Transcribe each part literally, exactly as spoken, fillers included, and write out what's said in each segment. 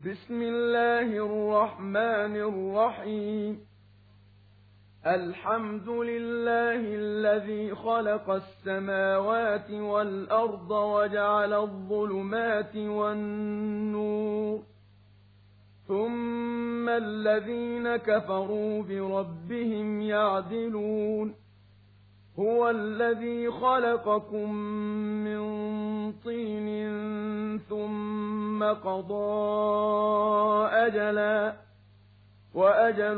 بسم الله الرحمن الرحيم الحمد لله الذي خلق السماوات والأرض وجعل الظلمات والنور ثم الذين كفروا بربهم يعدلون هو الذي خلقكم من طين ثم قضى أجلا وأجل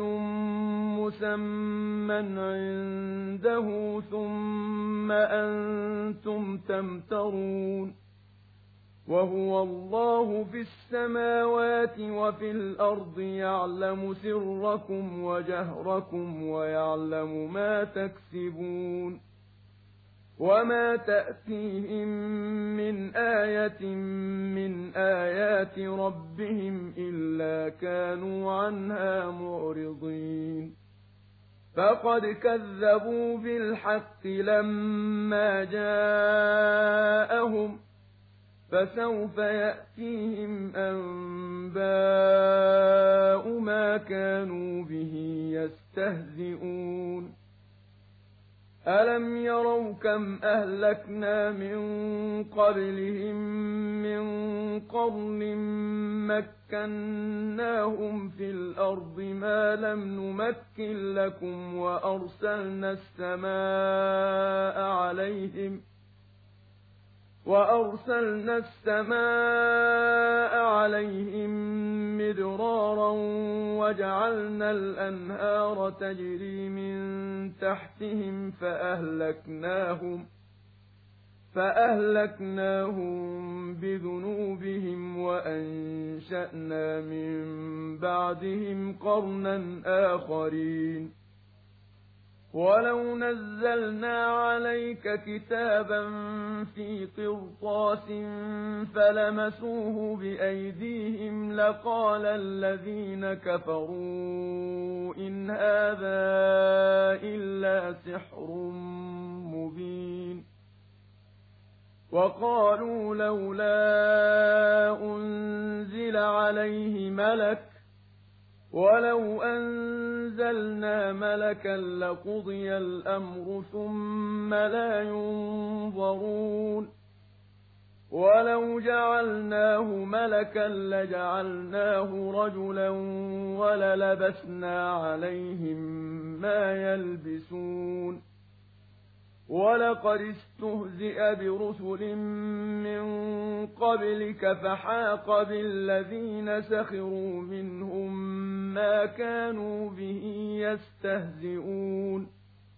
مسمى عنده ثم أنتم تمترون وهو الله في السماوات وفي الأرض يعلم سركم وجهركم ويعلم ما تكسبون وما تأتيهم من آية من آيات ربهم إلا كانوا عنها معرضين فقد كذبوا بالحق لما جاءهم فسوف يأتيهم أنباء ما كانوا به يستهزئون ألم يروا كم أهلكنا من قبلهم من قرن مكناهم في الأرض ما لم نمكن لكم وأرسلنا السماء عليهم وأرسلنا السماء عليهم مدرارا وجعلنا الأنهار تجري من تحتهم فأهلكناهم فأهلكناهم بذنوبهم وأنشأنا من بعدهم قرنا آخرين ولو نزلنا عليك كتابا في قرطاس فلمسوه بأيديهم لقال الذين كفروا إن هذا إلا سحر مبين وقالوا لولا أنزل عليه ملك ولو أنزلنا ملكا لقضي الأمر ثم لا ينظرون ولو جعلناه ملكا لجعلناه رجلا وللبسنا عليهم ما يلبسون ولقد استهزئ برسل من قبلك فحاق بالذين سخروا منهم ما كانوا به يستهزئون